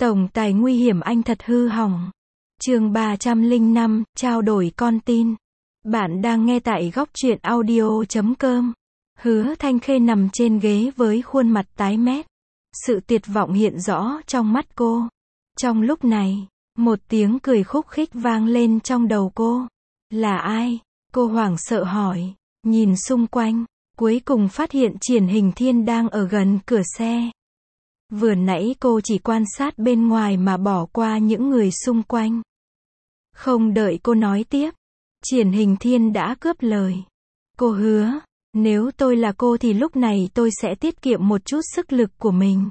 Tổng tài nguy hiểm anh thật hư hỏng. Chương 305, trao đổi con tin. Bạn đang nghe tại góc truyện audio.com. Hứa Thanh Khê nằm trên ghế với khuôn mặt tái mét. Sự tuyệt vọng hiện rõ trong mắt cô. Trong lúc này, một tiếng cười khúc khích vang lên trong đầu cô. Là ai? Cô hoảng sợ hỏi, nhìn xung quanh, cuối cùng phát hiện Triển Hình Thiên đang ở gần cửa xe. Vừa nãy cô chỉ quan sát bên ngoài mà bỏ qua những người xung quanh. Không đợi cô nói tiếp, Triển Hình Thiên đã cướp lời. Cô hứa, nếu tôi là cô thì lúc này tôi sẽ tiết kiệm một chút sức lực của mình.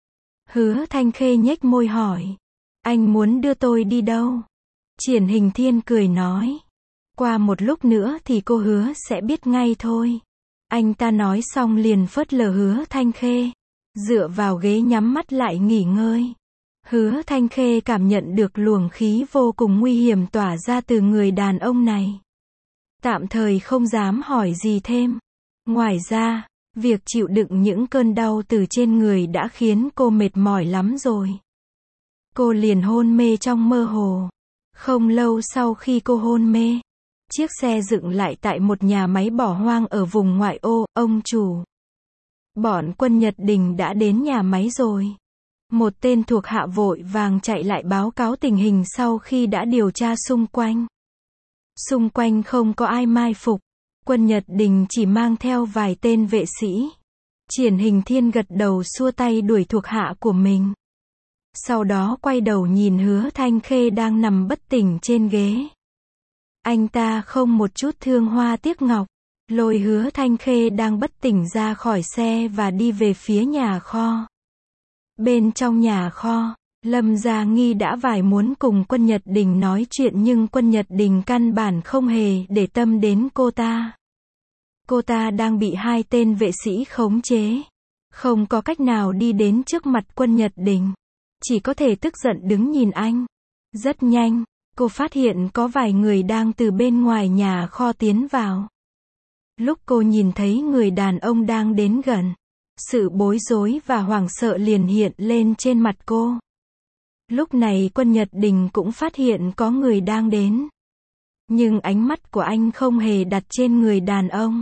Hứa Thanh Khê nhếch môi hỏi, anh muốn đưa tôi đi đâu? Triển Hình Thiên cười nói, qua một lúc nữa thì cô hứa sẽ biết ngay thôi. Anh ta nói xong liền phớt lờ Hứa Thanh Khê, dựa vào ghế nhắm mắt lại nghỉ ngơi. Hứa Thanh Khê cảm nhận được luồng khí vô cùng nguy hiểm tỏa ra từ người đàn ông này. Tạm thời không dám hỏi gì thêm. Ngoài ra, việc chịu đựng những cơn đau từ trên người đã khiến cô mệt mỏi lắm rồi. Cô liền hôn mê trong mơ hồ. Không lâu sau khi cô hôn mê, chiếc xe dựng lại tại một nhà máy bỏ hoang ở vùng ngoại ô. Ông chủ, bọn Quân Nhật Đình đã đến nhà máy rồi. Một tên thuộc hạ vội vàng chạy lại báo cáo tình hình sau khi đã điều tra xung quanh. Xung quanh không có ai mai phục. Quân Nhật Đình chỉ mang theo vài tên vệ sĩ. Triển Hình Thiên gật đầu xua tay đuổi thuộc hạ của mình. Sau đó quay đầu nhìn Hứa Thanh Khê đang nằm bất tỉnh trên ghế. Anh ta không một chút thương hoa tiếc ngọc, lôi Hứa Thanh Khê đang bất tỉnh ra khỏi xe và đi về phía nhà kho. Bên trong nhà kho, Lâm Gia Nghi đã vài muốn cùng Quân Nhật Đình nói chuyện nhưng Quân Nhật Đình căn bản không hề để tâm đến cô ta. Cô ta đang bị hai tên vệ sĩ khống chế. Không có cách nào đi đến trước mặt Quân Nhật Đình. Chỉ có thể tức giận đứng nhìn anh. Rất nhanh, cô phát hiện có vài người đang từ bên ngoài nhà kho tiến vào. Lúc cô nhìn thấy người đàn ông đang đến gần, sự bối rối và hoảng sợ liền hiện lên trên mặt cô. Lúc này Quân Nhật Đình cũng phát hiện có người đang đến. Nhưng ánh mắt của anh không hề đặt trên người đàn ông,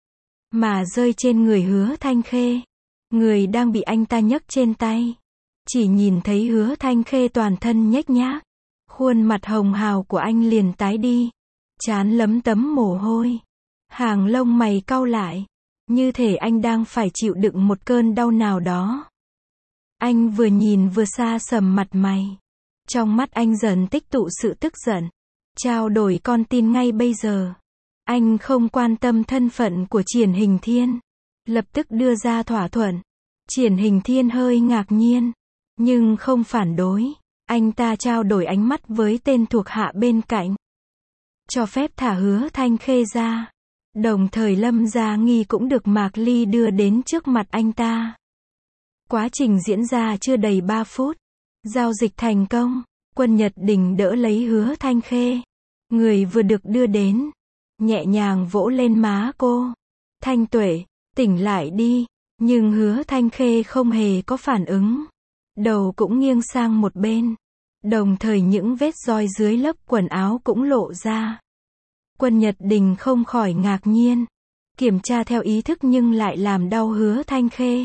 mà rơi trên người Hứa Thanh Khê, người đang bị anh ta nhấc trên tay. Chỉ nhìn thấy Hứa Thanh Khê toàn thân nhếch nhác, khuôn mặt hồng hào của anh liền tái đi, trán lấm tấm mồ hôi, hàng lông mày cau lại, như thể anh đang phải chịu đựng một cơn đau nào đó. Anh vừa nhìn vừa xa sầm mặt mày. Trong mắt anh dần tích tụ sự tức giận. Trao đổi con tin ngay bây giờ. Anh không quan tâm thân phận của Triển Hình Thiên, lập tức đưa ra thỏa thuận. Triển Hình Thiên hơi ngạc nhiên, nhưng không phản đối. Anh ta trao đổi ánh mắt với tên thuộc hạ bên cạnh, cho phép thả Hứa Thanh Khê ra. Đồng thời Lâm Gia Nghi cũng được Mạc Ly đưa đến trước mặt anh ta. Quá trình diễn ra chưa đầy 3 phút. Giao dịch thành công. Quân Nhật Đình đỡ lấy Hứa Thanh Khê, người vừa được đưa đến, nhẹ nhàng vỗ lên má cô. Thanh Tuệ, tỉnh lại đi. Nhưng Hứa Thanh Khê không hề có phản ứng. Đầu cũng nghiêng sang một bên. Đồng thời những vết roi dưới lớp quần áo cũng lộ ra. Quân Nhật Đình không khỏi ngạc nhiên. Kiểm tra theo ý thức nhưng lại làm đau Hứa Thanh Khê,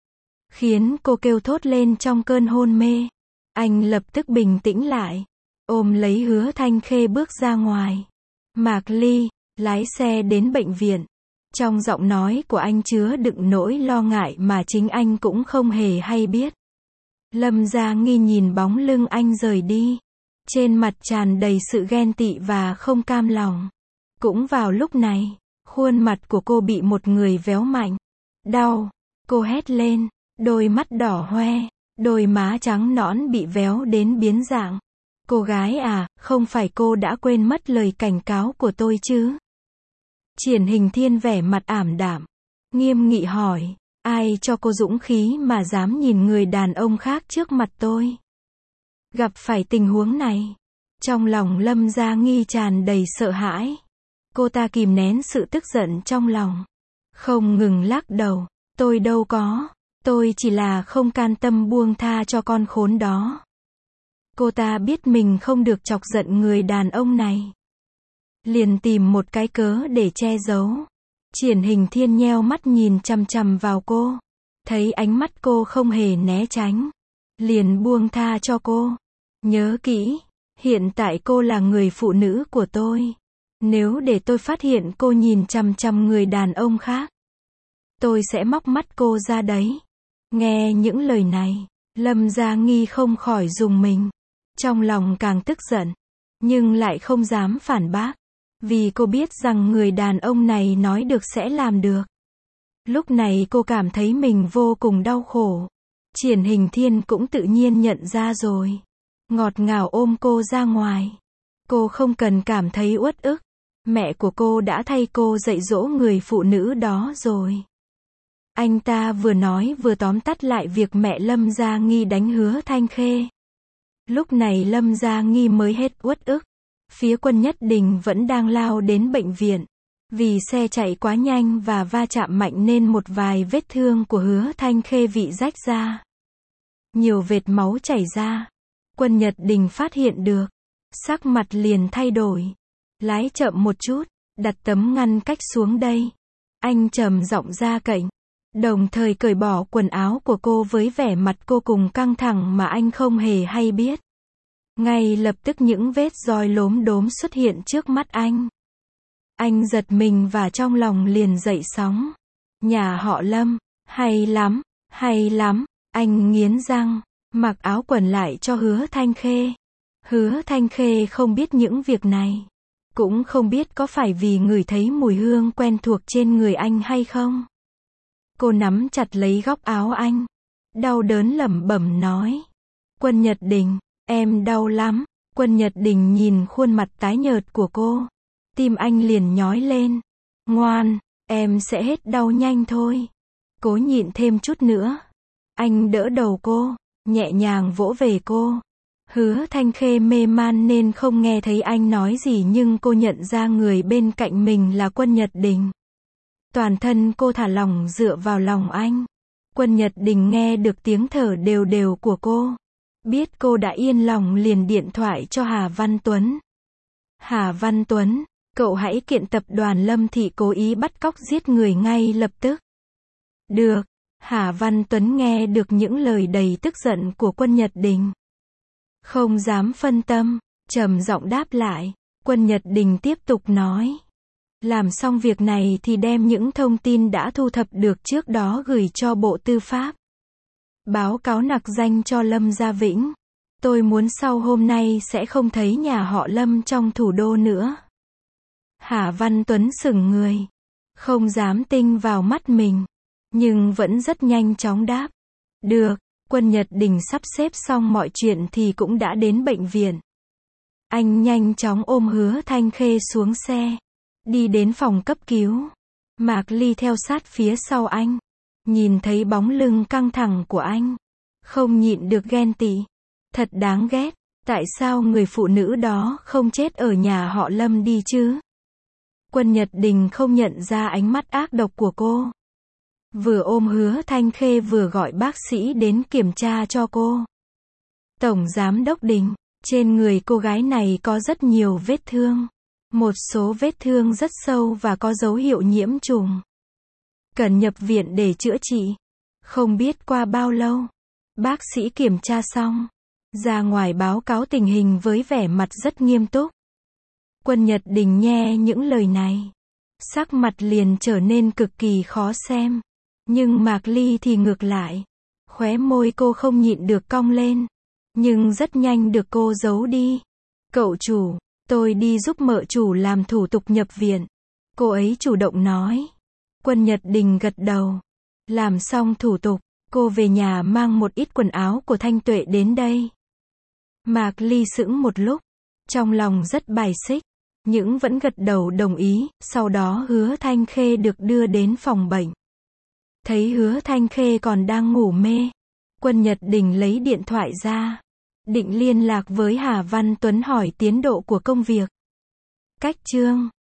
khiến cô kêu thốt lên trong cơn hôn mê. Anh lập tức bình tĩnh lại, ôm lấy Hứa Thanh Khê bước ra ngoài. Mạc Ly, lái xe đến bệnh viện. Trong giọng nói của anh chứa đựng nỗi lo ngại mà chính anh cũng không hề hay biết. Lâm Gia Nghi nhìn bóng lưng anh rời đi, trên mặt tràn đầy sự ghen tị và không cam lòng. Cũng vào lúc này, khuôn mặt của cô bị một người véo mạnh. Đau, cô hét lên, đôi mắt đỏ hoe, đôi má trắng nõn bị véo đến biến dạng. Cô gái à, không phải cô đã quên mất lời cảnh cáo của tôi chứ? Triển Hình Thiên vẻ mặt ảm đạm, nghiêm nghị hỏi, ai cho cô dũng khí mà dám nhìn người đàn ông khác trước mặt tôi? Gặp phải tình huống này, trong lòng Lâm Gia Nghi tràn đầy sợ hãi. Cô ta kìm nén sự tức giận trong lòng, không ngừng lắc đầu, tôi đâu có. Tôi chỉ là không can tâm buông tha cho con khốn đó. Cô ta biết mình không được chọc giận người đàn ông này. Liền tìm một cái cớ để che giấu. Triển Hình Thiên nheo mắt nhìn chằm chằm vào cô. Thấy ánh mắt cô không hề né tránh. Liền buông tha cho cô. Nhớ kỹ, hiện tại cô là người phụ nữ của tôi. Nếu để tôi phát hiện cô nhìn chằm chằm người đàn ông khác, tôi sẽ móc mắt cô ra đấy. Nghe những lời này, Lâm Gia Nghi không khỏi rùng mình. Trong lòng càng tức giận, nhưng lại không dám phản bác. Vì cô biết rằng người đàn ông này nói được sẽ làm được. Lúc này cô cảm thấy mình vô cùng đau khổ. Triển Hình Thiên cũng tự nhiên nhận ra rồi. Ngọt ngào ôm cô ra ngoài. Cô không cần cảm thấy uất ức. Mẹ của cô đã thay cô dạy dỗ người phụ nữ đó rồi. Anh ta vừa nói vừa tóm tắt lại việc mẹ Lâm Gia Nghi đánh Hứa Thanh Khê. Lúc này Lâm Gia Nghi mới hết uất ức. Phía Quân Nhất Đình vẫn đang lao đến bệnh viện. Vì xe chạy quá nhanh và va chạm mạnh nên một vài vết thương của Hứa Thanh Khê bị rách ra. Nhiều vệt máu chảy ra. Quân Nhật Đình phát hiện được. Sắc mặt liền thay đổi. Lái chậm một chút, đặt tấm ngăn cách xuống đây. Anh trầm giọng ra lệnh. Đồng thời cởi bỏ quần áo của cô với vẻ mặt cô cùng căng thẳng mà anh không hề hay biết. Ngay lập tức những vết roi lốm đốm xuất hiện trước mắt anh. Anh giật mình và trong lòng liền dậy sóng. Nhà họ Lâm, hay lắm, hay lắm. Anh nghiến răng, mặc áo quần lại cho Hứa Thanh Khê. Hứa Thanh Khê không biết những việc này. Cũng không biết có phải vì ngửi thấy mùi hương quen thuộc trên người anh hay không. Cô nắm chặt lấy góc áo anh. Đau đớn lẩm bẩm nói. Quân Nhật Đình, em đau lắm. Quân Nhật Đình nhìn khuôn mặt tái nhợt của cô. Tim anh liền nhói lên. Ngoan, em sẽ hết đau nhanh thôi. Cố nhịn thêm chút nữa. Anh đỡ đầu cô, nhẹ nhàng vỗ về cô. Hứa Thanh Khê mê man nên không nghe thấy anh nói gì nhưng cô nhận ra người bên cạnh mình là Quân Nhật Đình. Toàn thân cô thả lỏng dựa vào lòng anh. Quân Nhật Đình nghe được tiếng thở đều đều của cô. Biết cô đã yên lòng liền điện thoại cho Hà Văn Tuấn. Hà Văn Tuấn, cậu hãy kiện tập đoàn Lâm Thị cố ý bắt cóc giết người ngay lập tức. Được. Hà Văn Tuấn nghe được những lời đầy tức giận của Quân Nhật Đình. Không dám phân tâm, trầm giọng đáp lại. Quân Nhật Đình tiếp tục nói. Làm xong việc này thì đem những thông tin đã thu thập được trước đó gửi cho Bộ Tư pháp. Báo cáo nặc danh cho Lâm Gia Vĩnh. Tôi muốn sau hôm nay sẽ không thấy nhà họ Lâm trong thủ đô nữa. Hà Văn Tuấn sững người. Không dám tin vào mắt mình. Nhưng vẫn rất nhanh chóng đáp. Được. Quân Nhật Đình sắp xếp xong mọi chuyện thì cũng đã đến bệnh viện. Anh nhanh chóng ôm Hứa Thanh Khê xuống xe. Đi đến phòng cấp cứu. Mạc Ly theo sát phía sau anh. Nhìn thấy bóng lưng căng thẳng của anh. Không nhịn được ghen tị. Thật đáng ghét. Tại sao người phụ nữ đó không chết ở nhà họ Lâm đi chứ? Quân Nhật Đình không nhận ra ánh mắt ác độc của cô. Vừa ôm Hứa Thanh Khê vừa gọi bác sĩ đến kiểm tra cho cô. Tổng Giám đốc Đình, trên người cô gái này có rất nhiều vết thương. Một số vết thương rất sâu và có dấu hiệu nhiễm trùng. Cần nhập viện để chữa trị. Không biết qua bao lâu. Bác sĩ kiểm tra xong. Ra ngoài báo cáo tình hình với vẻ mặt rất nghiêm túc. Quân Nhật Đình nghe những lời này. Sắc mặt liền trở nên cực kỳ khó xem. Nhưng Mạc Ly thì ngược lại. Khóe môi cô không nhịn được cong lên. Nhưng rất nhanh được cô giấu đi. Cậu chủ, tôi đi giúp mợ chủ làm thủ tục nhập viện. Cô ấy chủ động nói. Quân Nhật Đình gật đầu. Làm xong thủ tục, cô về nhà mang một ít quần áo của Thanh Tuệ đến đây. Mạc Ly sững một lúc. Trong lòng rất bài xích. Nhưng vẫn gật đầu đồng ý. Sau đó Hứa Thanh Khê được đưa đến phòng bệnh. Thấy Hứa Thanh Khê còn đang ngủ mê. Quân Nhật Đình lấy điện thoại ra. Định liên lạc với Hà Văn Tuấn hỏi tiến độ của công việc. Cách chương